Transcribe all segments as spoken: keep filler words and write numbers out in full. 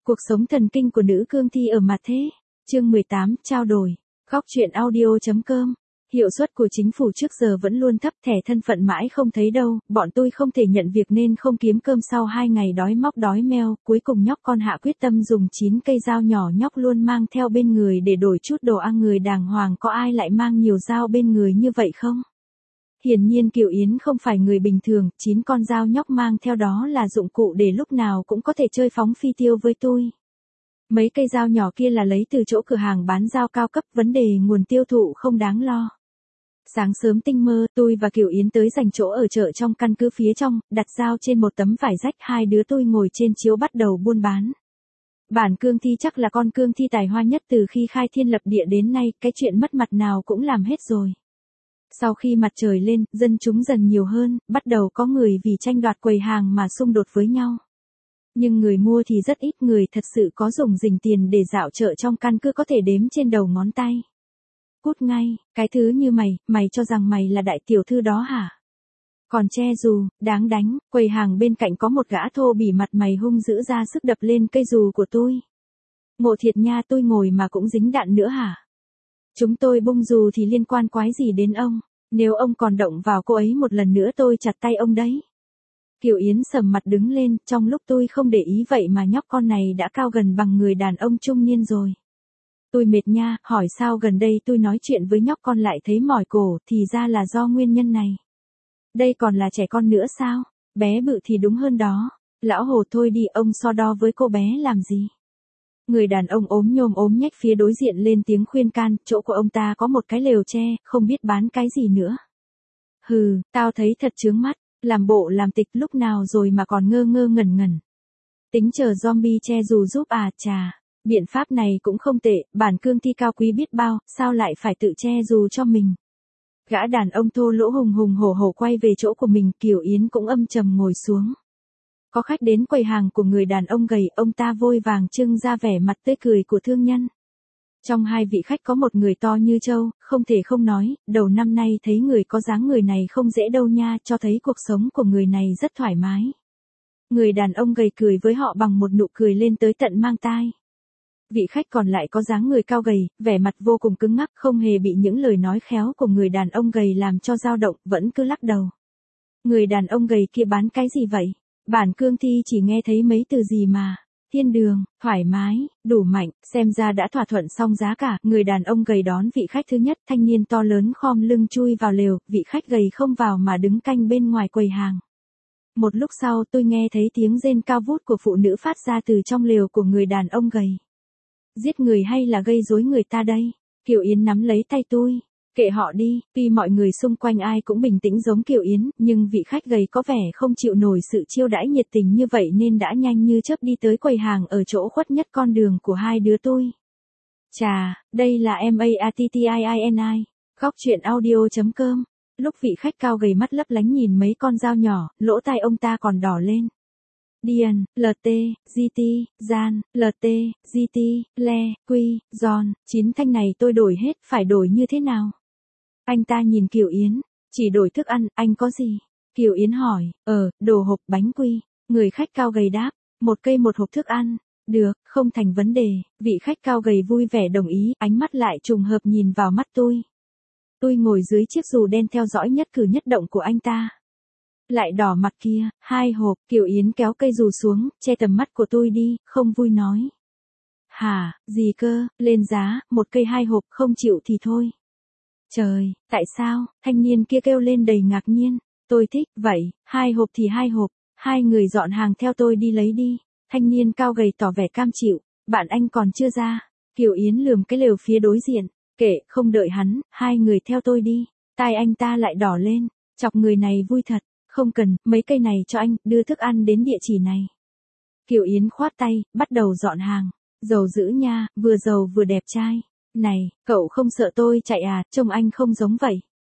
Cuộc sống thần kinh của nữ cương thi ở mặt thế. Chương mười tám, trao đổi. Góc truyện audio.com. Hiệu suất của chính phủ trước giờ vẫn luôn thấp, thẻ thân phận mãi không thấy đâu, bọn tôi không thể nhận việc nên không kiếm cơm sau hai ngày đói móc đói meo, cuối cùng nhóc con hạ quyết tâm dùng chín cây dao nhỏ nhóc luôn mang theo bên người để đổi chút đồ ăn. Người đàng hoàng có ai lại mang nhiều dao bên người như vậy không? Hiển nhiên Kiều Yến không phải người bình thường, chín con dao nhóc mang theo đó là dụng cụ để lúc nào cũng có thể chơi phóng phi tiêu với tôi. Mấy cây dao nhỏ kia là lấy từ chỗ cửa hàng bán dao cao cấp, vấn đề nguồn tiêu thụ không đáng lo. Sáng sớm tinh mơ, tôi và Kiều Yến tới dành chỗ ở chợ trong căn cứ phía trong, đặt dao trên một tấm vải rách, hai đứa tôi ngồi trên chiếu bắt đầu buôn bán. Bản cương thi chắc là con cương thi tài hoa nhất từ khi khai thiên lập địa đến nay, cái chuyện mất mặt nào cũng làm hết rồi. Sau khi mặt trời lên, dân chúng dần nhiều hơn, bắt đầu có người vì tranh đoạt quầy hàng mà xung đột với nhau. Nhưng người mua thì rất ít, người thật sự có dùng dình tiền để dạo chợ trong căn cứ có thể đếm trên đầu ngón tay. Cút ngay, cái thứ như mày, mày cho rằng mày là đại tiểu thư đó hả? Còn che dù, đáng đánh, quầy hàng bên cạnh có một gã thô bỉ mặt mày hung dữ ra sức đập lên cây dù của tôi. Ngộ thiệt nha, tôi ngồi mà cũng dính đạn nữa hả? Chúng tôi bung dù thì liên quan quái gì đến ông, nếu ông còn động vào cô ấy một lần nữa tôi chặt tay ông đấy. Kiều Yến sầm mặt đứng lên, trong lúc tôi không để ý vậy mà nhóc con này đã cao gần bằng người đàn ông trung niên rồi. Tôi mệt nha, hỏi sao gần đây tôi nói chuyện với nhóc con lại thấy mỏi cổ, thì ra là do nguyên nhân này. Đây còn là trẻ con nữa sao? Bé bự thì đúng hơn đó. Lão hồ thôi đi, ông so đo với cô bé làm gì? Người đàn ông ốm nhôm ốm nhách phía đối diện lên tiếng khuyên can, chỗ của ông ta có một cái lều tre, không biết bán cái gì nữa. Hừ, tao thấy thật chướng mắt, làm bộ làm tịch lúc nào rồi mà còn ngơ ngơ ngẩn ngẩn. Tính chờ zombie che dù giúp à, chà, biện pháp này cũng không tệ, bản cương thi cao quý biết bao, sao lại phải tự che dù cho mình. Gã đàn ông thô lỗ hùng hùng hổ hổ quay về chỗ của mình, Kiều Yến cũng âm trầm ngồi xuống. Có khách đến quầy hàng của người đàn ông gầy, ông ta vội vàng trưng ra vẻ mặt tươi cười của thương nhân. Trong hai vị khách có một người to như trâu, không thể không nói, đầu năm nay thấy người có dáng người này không dễ đâu nha, cho thấy cuộc sống của người này rất thoải mái. Người đàn ông gầy cười với họ bằng một nụ cười lên tới tận mang tai. Vị khách còn lại có dáng người cao gầy, vẻ mặt vô cùng cứng ngắc, không hề bị những lời nói khéo của người đàn ông gầy làm cho dao động, vẫn cứ lắc đầu. Người đàn ông gầy kia bán cái gì vậy? Bản cương thi chỉ nghe thấy mấy từ gì mà. Thiên đường, thoải mái, đủ mạnh, xem ra đã thỏa thuận xong giá cả. Người đàn ông gầy đón vị khách thứ nhất, thanh niên to lớn khom lưng chui vào lều, vị khách gầy không vào mà đứng canh bên ngoài quầy hàng. Một lúc sau tôi nghe thấy tiếng rên cao vút của phụ nữ phát ra từ trong lều của người đàn ông gầy. Giết người hay là gây rối người ta đây? Kiều Yến nắm lấy tay tôi. Kệ họ đi, tuy mọi người xung quanh ai cũng bình tĩnh giống Kiều Yến, nhưng vị khách gầy có vẻ không chịu nổi sự chiêu đãi nhiệt tình như vậy nên đã nhanh như chớp đi tới quầy hàng ở chỗ khuất nhất con đường của hai đứa tôi. Chà, đây là Mattiin, góc truyện audio.com. Lúc vị khách cao gầy mắt lấp lánh nhìn mấy con dao nhỏ, lỗ tai ông ta còn đỏ lên. Điền, lờ tê, giê tê, Gian, lờ tê, giê tê, Le, Quy, Giòn, chín thanh này tôi đổi hết, phải đổi như thế nào? Anh ta nhìn Kiều Yến, chỉ đổi thức ăn, anh có gì? Kiều Yến hỏi, ờ, đồ hộp bánh quy. Người khách cao gầy đáp, một cây một hộp thức ăn. Được, không thành vấn đề. Vị khách cao gầy vui vẻ đồng ý, ánh mắt lại trùng hợp nhìn vào mắt tôi. Tôi ngồi dưới chiếc dù đen theo dõi nhất cử nhất động của anh ta. Lại đỏ mặt kia, hai hộp. Kiều Yến kéo cây dù xuống, che tầm mắt của tôi đi, không vui nói. Hả, gì cơ, lên giá, một cây hai hộp, không chịu thì thôi. Trời, tại sao? Thanh niên kia kêu lên đầy ngạc nhiên. Tôi thích, vậy, hai hộp thì hai hộp, hai người dọn hàng theo tôi đi lấy đi. Thanh niên cao gầy tỏ vẻ cam chịu, bạn anh còn chưa ra. Kiều Yến lườm cái lều phía đối diện, kệ, không đợi hắn, hai người theo tôi đi. Tai anh ta lại đỏ lên, chọc người này vui thật. Không cần, mấy cây này cho anh, đưa thức ăn đến địa chỉ này. Kiều Yến khoát tay, bắt đầu dọn hàng. Giàu dữ nha, vừa giàu vừa đẹp trai. Này, cậu không sợ tôi chạy à, trông anh không giống vậy.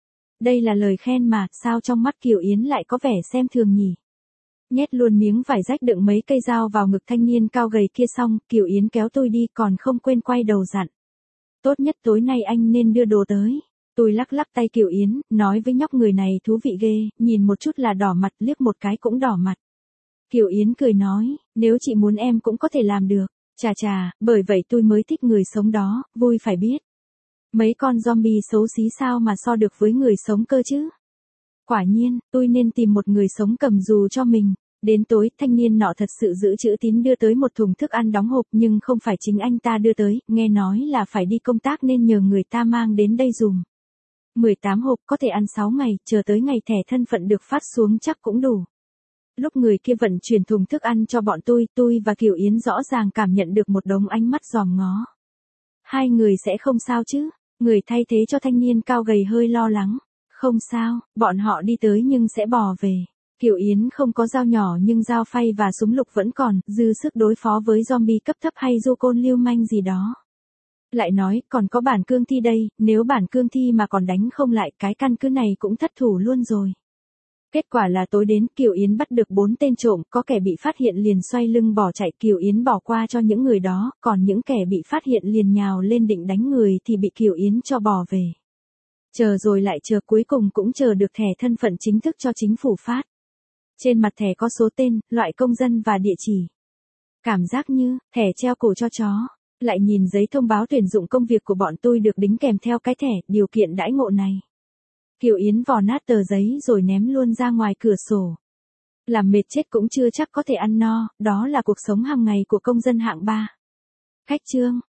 Đây là lời khen mà, sao trong mắt Kiều Yến lại có vẻ xem thường nhỉ? Nhét luôn miếng vải rách đựng mấy cây dao vào ngực thanh niên cao gầy kia xong, Kiều Yến kéo tôi đi còn không quên quay đầu dặn. Tốt nhất tối nay anh nên đưa đồ tới. Tôi lắc lắc tay Kiều Yến, nói với nhóc người này thú vị ghê, nhìn một chút là đỏ mặt, liếc một cái cũng đỏ mặt. Kiều Yến cười nói, nếu chị muốn em cũng có thể làm được. Chà chà, bởi vậy tôi mới thích người sống đó, vui phải biết. Mấy con zombie xấu xí sao mà so được với người sống cơ chứ? Quả nhiên, tôi nên tìm một người sống cầm dù cho mình. Đến tối, thanh niên nọ thật sự giữ chữ tín đưa tới một thùng thức ăn đóng hộp nhưng không phải chính anh ta đưa tới, nghe nói là phải đi công tác nên nhờ người ta mang đến đây dùm. mười tám hộp có thể ăn sáu ngày, chờ tới ngày thẻ thân phận được phát xuống chắc cũng đủ. Lúc người kia vận chuyển thùng thức ăn cho bọn tôi, tôi và Kiều Yến rõ ràng cảm nhận được một đống ánh mắt dòm ngó. Hai người sẽ không sao chứ? Người thay thế cho thanh niên cao gầy hơi lo lắng. Không sao, bọn họ đi tới nhưng sẽ bỏ về. Kiều Yến không có dao nhỏ nhưng dao phay và súng lục vẫn còn, dư sức đối phó với zombie cấp thấp hay du côn lưu manh gì đó. Lại nói, còn có bản cương thi đây, nếu bản cương thi mà còn đánh không lại cái căn cứ này cũng thất thủ luôn rồi. Kết quả là tối đến Kiều Yến bắt được bốn tên trộm, có kẻ bị phát hiện liền xoay lưng bỏ chạy, Kiều Yến bỏ qua cho những người đó, còn những kẻ bị phát hiện liền nhào lên định đánh người thì bị Kiều Yến cho bỏ về. Chờ rồi lại chờ, cuối cùng cũng chờ được thẻ thân phận chính thức cho chính phủ phát. Trên mặt thẻ có số tên, loại công dân và địa chỉ. Cảm giác như, thẻ treo cổ cho chó. Lại nhìn giấy thông báo tuyển dụng công việc của bọn tôi được đính kèm theo cái thẻ, điều kiện đãi ngộ này. Kiều Yến vò nát tờ giấy rồi ném luôn ra ngoài cửa sổ. Làm mệt chết cũng chưa chắc có thể ăn no, đó là cuộc sống hàng ngày của công dân hạng ba. Khách trương,